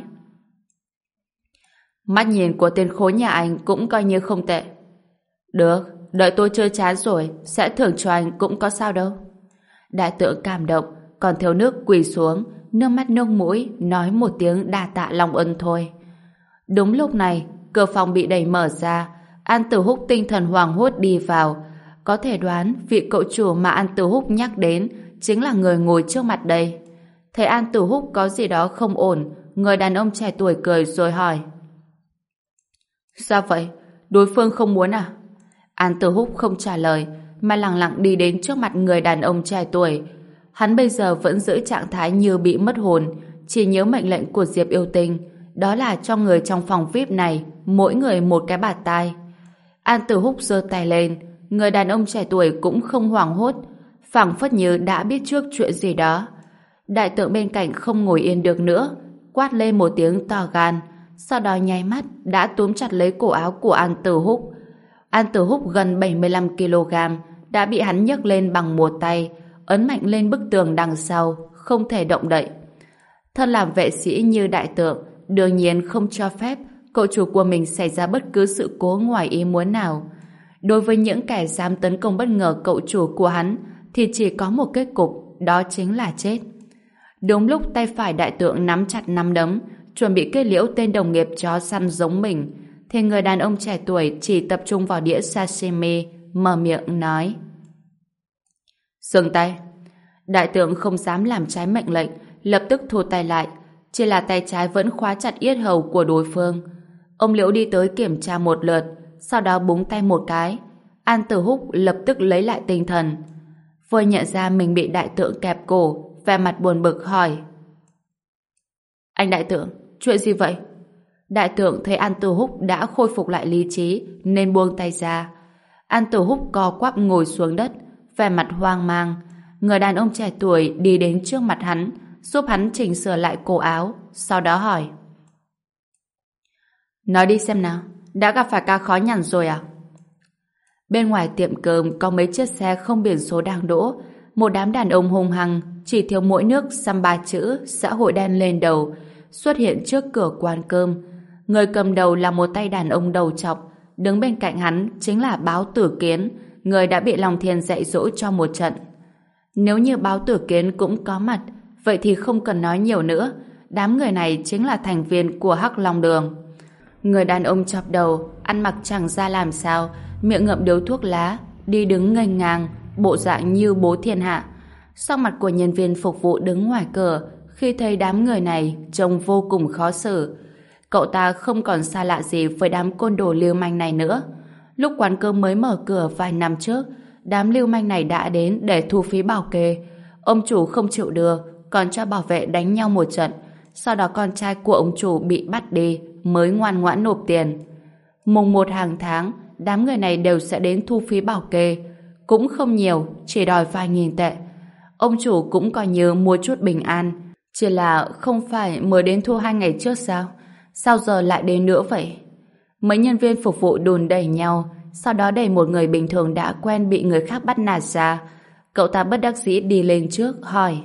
Mắt nhìn của tên khốn nhà anh cũng coi như không tệ. Được, đợi tôi chơi chán rồi sẽ thưởng cho anh, cũng có sao đâu. Đại tượng cảm động, còn thiếu nước quỳ xuống, nước mắt nước mũi nói một tiếng đa tạ lòng ân thôi. Đúng lúc này, cửa phòng bị đẩy mở ra. An Tử Húc tinh thần hoảng hốt đi vào. Có thể đoán vị cậu chủ mà An Tử Húc nhắc đến chính là người ngồi trước mặt đây. Thấy An Tử Húc có gì đó không ổn, người đàn ông trẻ tuổi cười rồi hỏi: Sao vậy? Đối phương không muốn à? An Tử Húc không trả lời, mà lặng lặng đi đến trước mặt người đàn ông trẻ tuổi. Hắn bây giờ vẫn giữ trạng thái như bị mất hồn, chỉ nhớ mệnh lệnh của Diệp Yêu Tinh, đó là cho người trong phòng vi ai pi này mỗi người một cái bạt tai. An Tử Húc giơ tay lên, người đàn ông trẻ tuổi cũng không hoảng hốt, phảng phất như đã biết trước chuyện gì đó. Đại tượng bên cạnh không ngồi yên được nữa, quát lên một tiếng to gan, sau đó nháy mắt đã túm chặt lấy cổ áo của An Tử Húc. An Tử Húc gần bảy mươi lăm ki lô gam đã bị hắn nhấc lên bằng một tay, ấn mạnh lên bức tường đằng sau, không thể động đậy. Thân làm vệ sĩ như đại tượng, đương nhiên không cho phép cậu chủ của mình xảy ra bất cứ sự cố ngoài ý muốn nào. Đối với những kẻ dám tấn công bất ngờ cậu chủ của hắn, thì chỉ có một kết cục, đó chính là chết. Đúng lúc tay phải đại tượng nắm chặt nắm đấm, chuẩn bị kết liễu tên đồng nghiệp chó săn giống mình, thì người đàn ông trẻ tuổi chỉ tập trung vào đĩa sashimi, mở miệng nói: Dừng tay. Đại tượng không dám làm trái mệnh lệnh, lập tức thu tay lại, chỉ là tay trái vẫn khóa chặt yết hầu của đối phương. Ông Liễu đi tới kiểm tra một lượt, sau đó búng tay một cái. An Tử Húc lập tức lấy lại tinh thần. Vừa nhận ra mình bị đại tượng kẹp cổ, vẻ mặt buồn bực hỏi: Anh đại tượng, chuyện gì vậy? Đại tượng thấy An Tử Húc đã khôi phục lại lý trí nên buông tay ra. An Tử Húc co quắp ngồi xuống đất, vẻ mặt hoang mang. Người đàn ông trẻ tuổi đi đến trước mặt hắn, giúp hắn chỉnh sửa lại cổ áo, sau đó hỏi: Nói đi xem nào, đã gặp phải ca khó nhằn rồi à? Bên ngoài tiệm cơm có mấy chiếc xe không biển số đang đỗ, một đám đàn ông hung hăng, chỉ thiếu mỗi nước xăm ba chữ xã hội đen lên đầu, xuất hiện trước cửa quán cơm. Người cầm đầu là một tay đàn ông đầu trọc, đứng bên cạnh hắn chính là Báo Tử Kiến, người đã bị Long Thiên dạy dỗ cho một trận. Nếu như Báo Tử Kiến cũng có mặt, vậy thì không cần nói nhiều nữa, đám người này chính là thành viên của Hắc Long Đường. Người đàn ông chọc đầu, ăn mặc chẳng ra làm sao, miệng ngậm điếu thuốc lá, đi đứng nghênh ngang, bộ dạng như bố thiên hạ. Sắc mặt của nhân viên phục vụ đứng ngoài cửa khi thấy đám người này trông vô cùng khó xử. Cậu ta không còn xa lạ gì với đám côn đồ lưu manh này nữa. Lúc quán cơm mới mở cửa vài năm trước, đám lưu manh này đã đến để thu phí bảo kê. Ông chủ không chịu đưa, còn cho bảo vệ đánh nhau một trận. Sau đó con trai của ông chủ bị bắt đi, mới ngoan ngoãn nộp tiền. Mùng một hàng tháng, đám người này đều sẽ đến thu phí bảo kê. Cũng không nhiều, chỉ đòi vài nghìn tệ. Ông chủ cũng coi như mua chút bình an. Chỉ là không phải mới đến thu hai ngày trước sao? Sao giờ lại đến nữa vậy? Mấy nhân viên phục vụ đùn đẩy nhau, sau đó đẩy một người bình thường đã quen bị người khác bắt nạt ra. Cậu ta bất đắc dĩ đi lên trước, hỏi.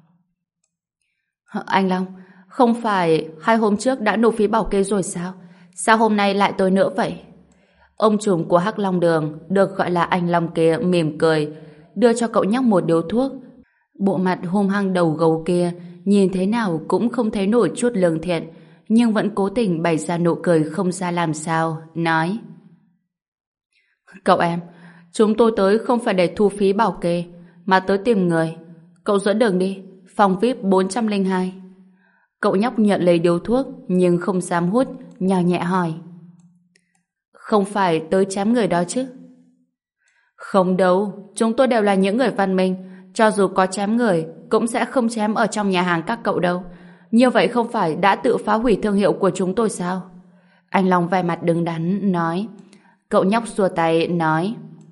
Anh Long, không phải hai hôm trước đã nộp phí bảo kê rồi sao? Sao hôm nay lại tới nữa vậy? Ông trùm của Hắc Long Đường, được gọi là anh Long kia, mỉm cười, đưa cho cậu nhóc một điếu thuốc. Bộ mặt hung hăng đầu gấu kia, nhìn thế nào cũng không thấy nổi chút lương thiện, nhưng vẫn cố tình bày ra nụ cười không ra làm sao, nói. Cậu em, chúng tôi tới không phải để thu phí bảo kê, mà tới tìm người. Cậu dẫn đường đi, phòng vi ai pi bốn trăm lẻ hai. Cậu nhóc nhận lấy điếu thuốc, nhưng không dám hút, nhỏ nhẹ hỏi. Không phải tới chém người đó chứ? Không đâu, chúng tôi đều là những người văn minh, cho dù có chém người, cũng sẽ không chém ở trong nhà hàng các cậu đâu. Như vậy không phải đã tự phá hủy thương hiệu của chúng tôi sao? Anh Long vẻ mặt đứng đắn, nói. Cậu nhóc xua tay, nói.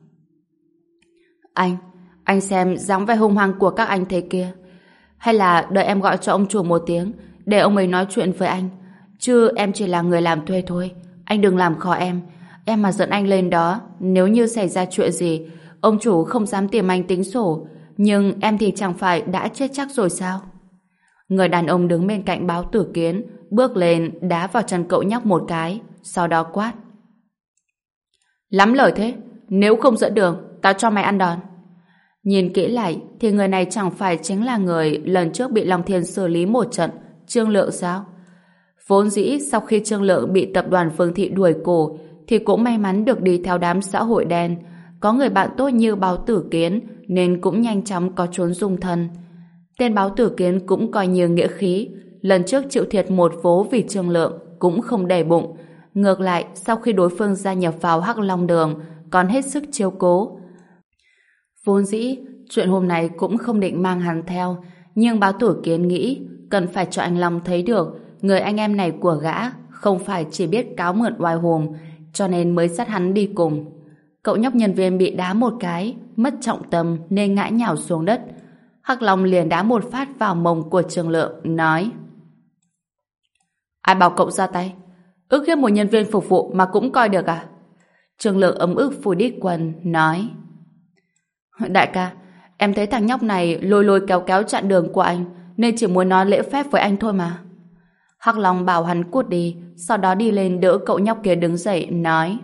Anh, anh xem dáng vẻ hung hăng của các anh thế kia. Hay là đợi em gọi cho ông chủ một tiếng, để ông ấy nói chuyện với anh. Chứ em chỉ là người làm thuê thôi. Anh đừng làm khó em. Em mà dẫn anh lên đó, nếu như xảy ra chuyện gì, ông chủ không dám tìm anh tính sổ. Nhưng em thì chẳng phải đã chết chắc rồi sao? Người đàn ông đứng bên cạnh Báo Tử Kiến bước lên đá vào chân cậu nhóc một cái, sau đó quát. Lắm lời thế, nếu không dẫn đường, tao cho mày ăn đòn. Nhìn kỹ lại thì người này chẳng phải chính là người lần trước bị Long Thiên xử lý một trận, Trương Lượng sao? Vốn dĩ sau khi Trương Lượng bị tập đoàn Phương Thị đuổi cổ thì cũng may mắn được đi theo đám xã hội đen. Có người bạn tốt như Báo Tử Kiến nên cũng nhanh chóng có trốn dung thân. Tên Báo Tử Kiến cũng coi như nghĩa khí, lần trước chịu thiệt một vố vì Trương Lượng cũng không để bụng. Ngược lại, sau khi đối phương gia nhập vào Hắc Long Đường còn hết sức chiếu cố. Vốn dĩ, chuyện hôm nay cũng không định mang hắn theo, nhưng Báo Tử Kiến nghĩ cần phải cho anh Long thấy được người anh em này của gã không phải chỉ biết cáo mượn oai hùm, cho nên mới dắt hắn đi cùng. Cậu nhóc nhân viên bị đá một cái, mất trọng tâm nên ngã nhào xuống đất. Hắc Long liền đá một phát vào mông của Trương Lượng, nói. Ai bảo cậu ra tay? Ức hiếp một nhân viên phục vụ mà cũng coi được à? Trương Lượng ấm ức phủi đít quần, nói. Đại ca, em thấy thằng nhóc này lôi lôi kéo kéo chặn đường của anh, nên chỉ muốn nói lễ phép với anh thôi mà. Hắc Long bảo hắn cút đi, sau đó đi lên đỡ cậu nhóc kia đứng dậy, nói.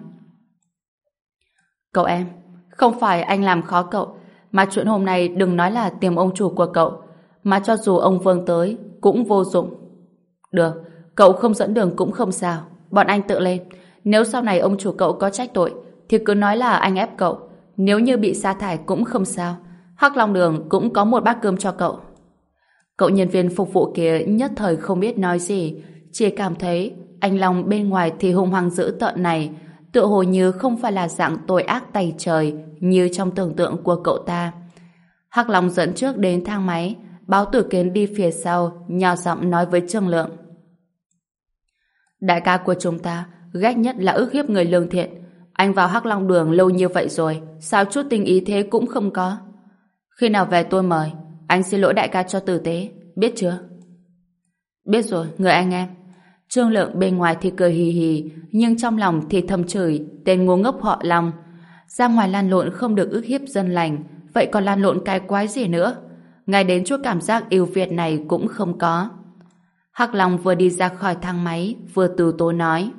Cậu em, không phải anh làm khó cậu, mà chuyện hôm nay đừng nói là tìm ông chủ của cậu, mà cho dù ông Vương tới cũng vô dụng. Được, cậu không dẫn đường cũng không sao, bọn anh tự lên. Nếu sau này ông chủ cậu có trách tội thì cứ nói là anh ép cậu. Nếu như bị sa thải cũng không sao, Hắc Long Đường cũng có một bát cơm cho cậu. Cậu nhân viên phục vụ kia nhất thời không biết nói gì, chỉ cảm thấy anh Long bên ngoài thì hung hăng dữ tợn này, tựa hồ như không phải là dạng tội ác tày trời như trong tưởng tượng của cậu ta. Hắc Long dẫn trước đến thang máy, Báo Tử Kiến đi phía sau, nhỏ giọng nói với Trương Lượng. Đại ca của chúng ta ghét nhất là ức hiếp người lương thiện. Anh vào Hắc Long Đường lâu như vậy rồi, sao chút tình ý thế cũng không có? Khi nào về tôi mời, anh xin lỗi đại ca cho tử tế, biết chưa? Biết rồi, người anh em. Trương Lượng bên ngoài thì cười hì hì, nhưng trong lòng thì thầm chửi tên ngu ngốc họ Long. Ra ngoài lan lộn không được ức hiếp dân lành, vậy còn lan lộn cái quái gì nữa? Ngay đến chút cảm giác yêu Việt này cũng không có. Hắc Long vừa đi ra khỏi thang máy, vừa từ tốn nói.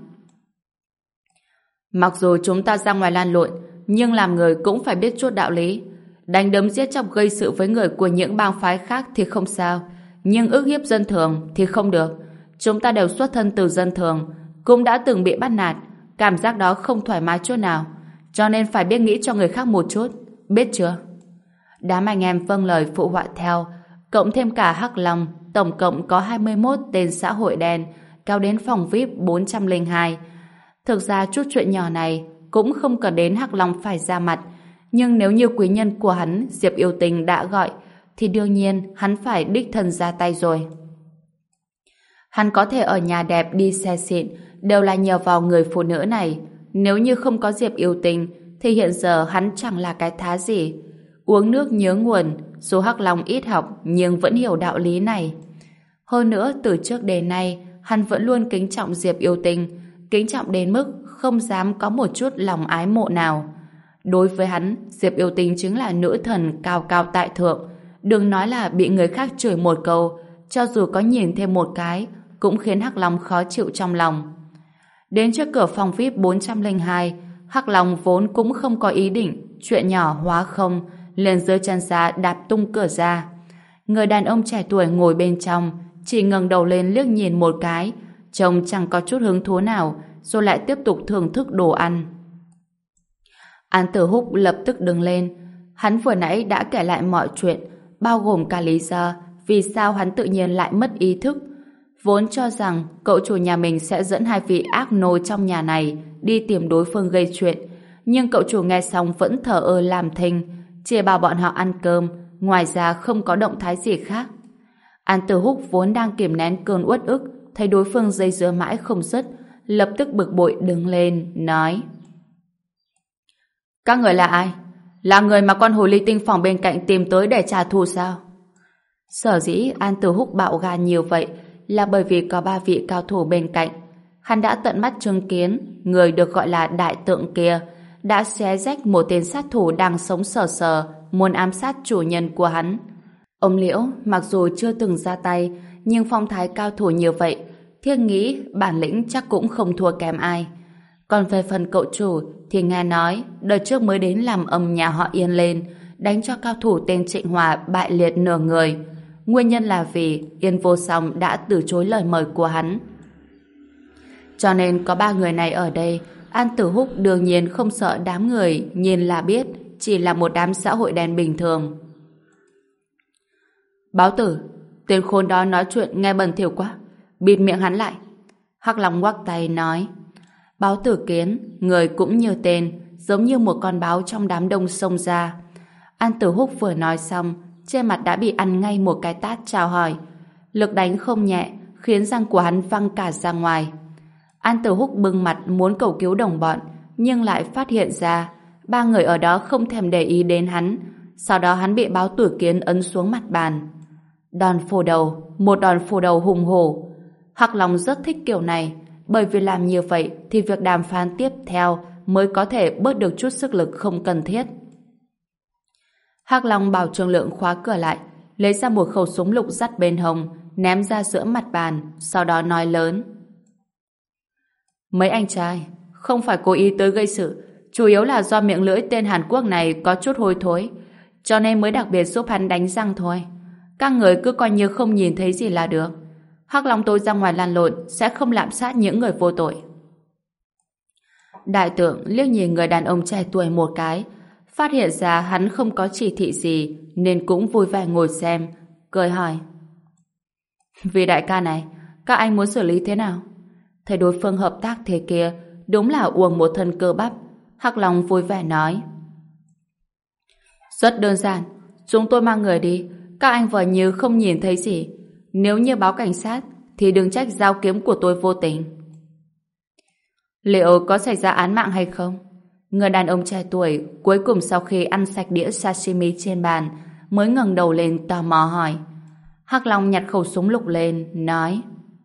Mặc dù chúng ta ra ngoài lan lộn, nhưng làm người cũng phải biết chút đạo lý. Đánh đấm giết chóc gây sự với người của những bang phái khác thì không sao, nhưng ức hiếp dân thường thì không được. Chúng ta đều xuất thân từ dân thường, cũng đã từng bị bắt nạt, cảm giác đó không thoải mái chút nào, cho nên phải biết nghĩ cho người khác một chút, biết chưa? Đám anh em vâng lời phụ họa theo, cộng thêm cả Hắc Long, tổng cộng có hai mươi mốt tên xã hội đen kéo đến phòng vi ai pi bốn trăm lẻ hai. Thực ra chút chuyện nhỏ này cũng không cần đến Hắc Long phải ra mặt, nhưng nếu như quý nhân của hắn Diệp Yêu Tình đã gọi thì đương nhiên hắn phải đích thân ra tay rồi. Hắn có thể ở nhà đẹp đi xe xịn đều là nhờ vào người phụ nữ này. Nếu như không có Diệp Yêu Tình thì hiện giờ hắn chẳng là cái thá gì. Uống nước nhớ nguồn, dù Hắc Long ít học nhưng vẫn hiểu đạo lý này. Hơn nữa, từ trước đến nay hắn vẫn luôn kính trọng Diệp Yêu Tình, kính trọng đến mức không dám có một chút lòng ái mộ nào. Đối với hắn, Diệp Yêu Tình chính là nữ thần cao cao tại thượng. Đừng nói là bị người khác chửi một câu, cho dù có nhìn thêm một cái cũng khiến Hắc Long khó chịu trong lòng. Đến trước cửa phòng vi ai pi bốn trăm lẻ hai, Hắc Long vốn cũng không có ý định chuyện nhỏ hóa không, liền giơ chân ra đạp tung cửa ra. Người đàn ông trẻ tuổi ngồi bên trong chỉ ngẩng đầu lên liếc nhìn một cái, trông chẳng có chút hứng thú nào, rồi lại tiếp tục thưởng thức đồ ăn. An Tử Húc lập tức đứng lên. Hắn vừa nãy đã kể lại mọi chuyện, bao gồm cả lý do vì sao hắn tự nhiên lại mất ý thức. Vốn cho rằng cậu chủ nhà mình sẽ dẫn hai vị ác nô trong nhà này đi tìm đối phương gây chuyện, nhưng cậu chủ nghe xong vẫn thờ ơ làm thinh, chỉ bảo bọn họ ăn cơm, ngoài ra không có động thái gì khác. An Tử Húc vốn đang kìm nén cơn uất ức, thấy đối phương dây dưa mãi không dứt, lập tức bực bội đứng lên, nói: Các người là ai? Là người mà con hồ ly tinh phòng bên cạnh tìm tới để trả thù sao? Sở dĩ An Tử Húc bạo gan nhiều vậy là bởi vì có ba vị cao thủ bên cạnh. Hắn đã tận mắt chứng kiến người được gọi là đại tượng kia đã xé rách một tên sát thủ đang sống sờ sờ muốn ám sát chủ nhân của hắn. Ông Liễu mặc dù chưa từng ra tay, nhưng phong thái cao thủ như vậy, Thiết nghĩ bản lĩnh chắc cũng không thua kém ai. Còn về phần cậu chủ thì nghe nói đợt trước mới đến làm ầm nhà họ Yên lên, đánh cho cao thủ tên Trịnh Hòa bại liệt nửa người. Nguyên nhân là vì Yên Vô Song đã từ chối lời mời của hắn. Cho nên có ba người này ở đây, An Tử Húc đương nhiên không sợ đám người nhìn là biết chỉ là một đám xã hội đen bình thường. Báo tử, tên khốn đó nói chuyện nghe bẩn thỉu quá, bịt miệng hắn lại. Hắc Long ngoắc tay nói. Báo tử Kiến, người cũng như tên, giống như một con báo trong đám đông xông ra. An Tử Húc vừa nói xong, trên mặt đã bị ăn ngay một cái tát chào hỏi. Lực đánh không nhẹ, khiến răng của hắn văng cả ra ngoài. An Tử Húc bưng mặt muốn cầu cứu đồng bọn, nhưng lại phát hiện ra ba người ở đó không thèm để ý đến hắn. Sau đó hắn bị báo tử Kiến ấn xuống mặt bàn. Đòn phủ đầu, một đòn phủ đầu hùng hổ. Hắc Long rất thích kiểu này, bởi vì làm như vậy thì việc đàm phán tiếp theo mới có thể bớt được chút sức lực không cần thiết. Hắc Long bảo Trương Lượng khóa cửa lại, lấy ra một khẩu súng lục dắt bên hông, ném ra giữa mặt bàn, sau đó nói lớn. Mấy anh trai, không phải cố ý tới gây sự, chủ yếu là do miệng lưỡi tên Hàn Quốc này có chút hôi thối, cho nên mới đặc biệt giúp hắn đánh răng thôi. Các người cứ coi như không nhìn thấy gì là được. Hắc Long tôi ra ngoài lăn lộn sẽ không lạm sát những người vô tội. Đại tượng liếc nhìn người đàn ông trẻ tuổi một cái, phát hiện ra hắn không có chỉ thị gì nên cũng vui vẻ ngồi xem, cười hỏi. Vì đại ca này, các anh muốn xử lý thế nào? Thấy đối phương hợp tác thế kia, đúng là uổng một thân cơ bắp. Hắc Long vui vẻ nói. Rất đơn giản, chúng tôi mang người đi, các anh vờ như không nhìn thấy gì. Nếu như báo cảnh sát thì đừng trách dao kiếm của tôi vô tình. Liệu có xảy ra án mạng hay không? Người đàn ông trẻ tuổi cuối cùng sau khi ăn sạch đĩa sashimi trên bàn mới ngẩng đầu lên tò mò hỏi. Hắc Long nhặt khẩu súng lục lên, nói.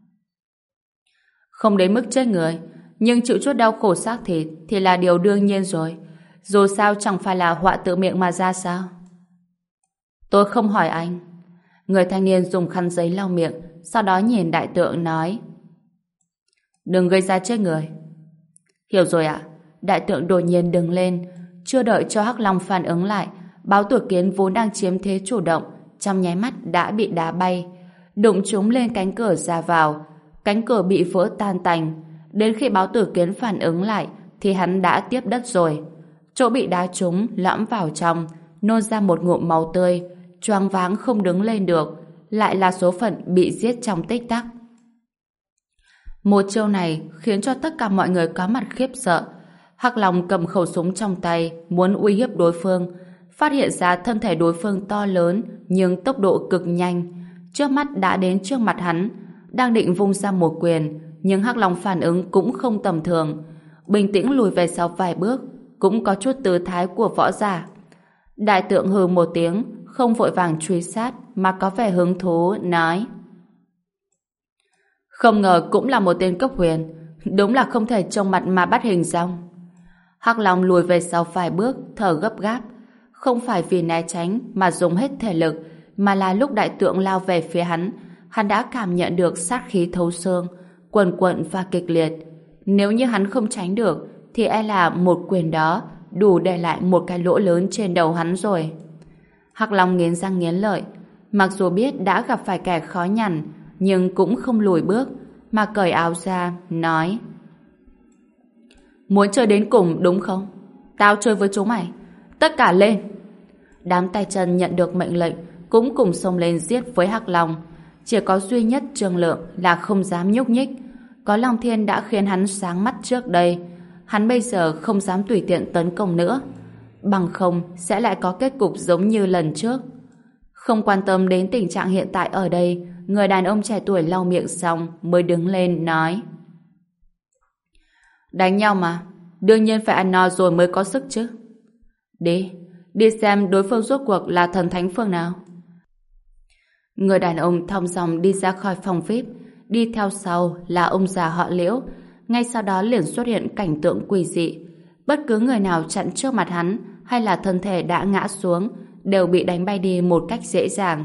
Không đến mức chết người, nhưng chịu chút đau khổ xác thịt thì là điều đương nhiên rồi. Dù sao chẳng phải là họa tự miệng mà ra sao? Tôi không hỏi anh. Người thanh niên dùng khăn giấy lau miệng, sau đó nhìn đại tượng nói. Đừng gây ra chết người. Hiểu rồi ạ. Đại tượng đột nhiên đứng lên, chưa đợi cho Hắc Long phản ứng lại, báo tử Kiến vốn đang chiếm thế chủ động, trong nháy mắt đã bị đá bay, đụng trúng lên cánh cửa ra vào. Cánh cửa bị vỡ tan tành. Đến khi báo tử Kiến phản ứng lại thì hắn đã tiếp đất rồi. Chỗ bị đá trúng lõm vào trong, nôn ra một ngụm máu tươi, choáng váng không đứng lên được. lại là số phận bị giết trong tích tắc. Một chiêu này khiến cho tất cả mọi người có mặt khiếp sợ. Hắc Long cầm khẩu súng trong tay, muốn uy hiếp đối phương. Phát hiện ra thân thể đối phương to lớn, nhưng tốc độ cực nhanh. Trước mắt đã đến trước mặt hắn, đang định vung ra một quyền, nhưng Hắc Long phản ứng cũng không tầm thường. Bình tĩnh lùi về sau vài bước, cũng có chút tư thái của võ giả. Đại tượng hừ một tiếng, không vội vàng truy sát, mà có vẻ hứng thú, nói: không ngờ cũng là một tên cấp huyền, đúng là không thể trông mặt mà bắt hình dong. Hắc Long lùi về sau vài bước, thở gấp gáp, không phải vì né tránh mà dùng hết thể lực, mà là lúc đại tượng lao về phía hắn, hắn đã cảm nhận được sát khí thấu xương, quần quận và kịch liệt. Nếu như hắn không tránh được, thì e là một quyền đó đủ để lại một cái lỗ lớn trên đầu hắn rồi. Hắc Long nghiến răng nghiến lợi, mặc dù biết đã gặp phải kẻ khó nhằn, nhưng cũng không lùi bước, mà cởi áo ra, nói: muốn chơi đến cùng đúng không? Tao chơi với chúng mày. Tất cả lên! Đám tay chân nhận được mệnh lệnh cũng cùng xông lên giết với Hắc Long. Chỉ có duy nhất Trương Lượng là không dám nhúc nhích. Có Long Thiên đã khiến hắn sáng mắt trước đây, hắn bây giờ không dám tùy tiện tấn công nữa, bằng không sẽ lại có kết cục giống như lần trước. Không quan tâm đến tình trạng hiện tại ở đây, người đàn ông trẻ tuổi lau miệng xong mới đứng lên nói: đánh nhau mà, đương nhiên phải ăn no rồi mới có sức chứ. Đi, đi xem đối phương rốt cuộc là thần thánh phương nào. Người đàn ông thong dong đi ra khỏi phòng vi ai pi, đi theo sau là ông già họ Liễu. Ngay sau đó liền xuất hiện cảnh tượng quỷ dị. Bất cứ người nào chặn trước mặt hắn hay là thân thể đã ngã xuống đều bị đánh bay đi một cách dễ dàng.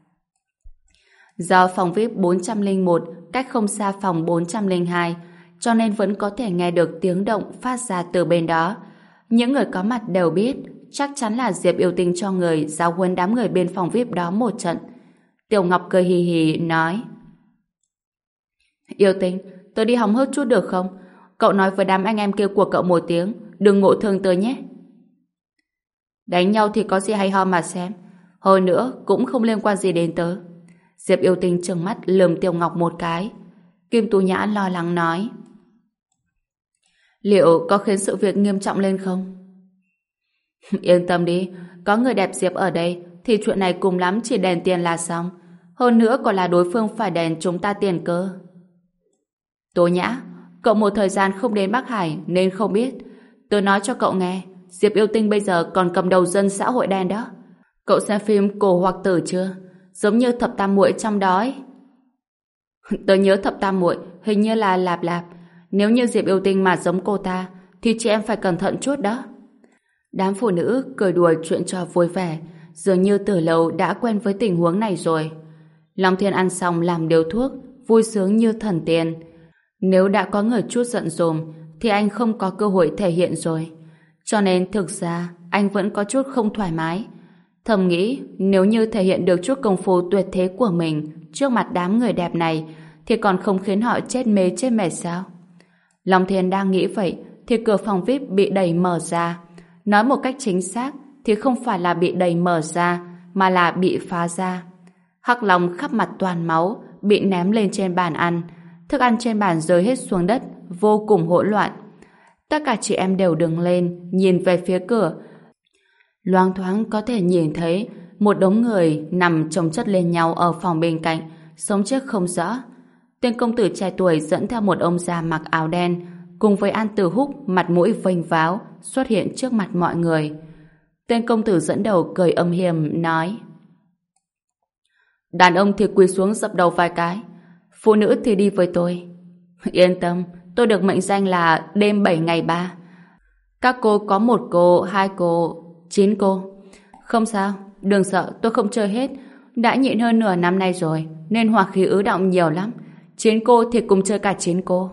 Do phòng vi ai pi bốn trăm lẻ một cách không xa phòng bốn trăm lẻ hai, cho nên vẫn có thể nghe được tiếng động phát ra từ bên đó. Những người có mặt đều biết chắc chắn là Diệp Yêu Tinh cho người giáo huấn đám người bên phòng vi ai pi đó một trận. Tiểu Ngọc cười hì hì nói: Yêu Tinh, tôi đi hóng hớt chút được không? Cậu nói với đám anh em kia của cậu một tiếng, đừng ngộ thương tôi nhé. Đánh nhau thì có gì hay ho mà xem. Hơn nữa cũng không liên quan gì đến tớ. Diệp Yêu Tinh trừng mắt lườm Tiểu Ngọc một cái. Kim Tú Nhã lo lắng nói: liệu có khiến sự việc nghiêm trọng lên không? Yên tâm đi, có người đẹp Diệp ở đây thì chuyện này cùng lắm chỉ đền tiền là xong. Hơn nữa còn là đối phương phải đền chúng ta tiền cơ. Tố Nhã, cậu một thời gian không đến Bắc Hải nên không biết. Tôi nói cho cậu nghe, Diệp Yêu Tinh bây giờ còn cầm đầu dân xã hội đen đó. Cậu xem phim Cổ Hoặc Tử chưa? Giống như thập tam muội trong đó ấy. Tôi nhớ thập tam muội hình như là Lạp Lạp. Nếu như Diệp Yêu Tinh mà giống cô ta thì chị em phải cẩn thận chút đó. Đám phụ nữ cười đùa chuyện trò vui vẻ, dường như từ lâu đã quen với tình huống này rồi. Long Thiên ăn xong làm điếu thuốc, vui sướng như thần tiên. Nếu đã có người chút giận dồm thì anh không có cơ hội thể hiện rồi. Cho nên thực ra anh vẫn có chút không thoải mái. Thầm nghĩ nếu như thể hiện được chút công phu tuyệt thế của mình trước mặt đám người đẹp này thì còn không khiến họ chết mê chết mệt sao? Long Thiên đang nghĩ vậy thì cửa phòng vi ai pi bị đẩy mở ra. Nói một cách chính xác thì không phải là bị đẩy mở ra mà là bị phá ra. Hắc Long khắp mặt toàn máu bị ném lên trên bàn ăn. Thức ăn trên bàn rơi hết xuống đất, vô cùng hỗn loạn. Tất cả chị em đều đứng lên nhìn về phía cửa. Loáng thoáng có thể nhìn thấy một đống người nằm chồng chất lên nhau ở phòng bên cạnh, sống chết không rõ. Tên công tử trẻ tuổi dẫn theo một ông già mặc áo đen cùng với An Tử Húc mặt mũi vênh váo xuất hiện trước mặt mọi người. Tên công tử dẫn đầu cười âm hiểm nói: đàn ông thì quỳ xuống dập đầu vài cái, phụ nữ thì đi với tôi. Yên tâm, tôi được mệnh danh là đêm bảy ngày ba. Các cô có một cô, hai cô, chín cô. Không sao, đừng sợ, tôi không chơi hết. Đã nhịn hơn nửa năm nay rồi nên hỏa khí ứ động nhiều lắm. Chín cô thì cùng chơi cả chín cô.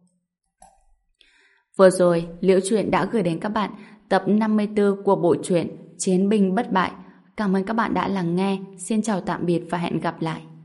Vừa rồi, Liễu Chuyện đã gửi đến các bạn tập năm mươi tư của bộ truyện Chiến binh bất bại. Cảm ơn các bạn đã lắng nghe. Xin chào tạm biệt và hẹn gặp lại.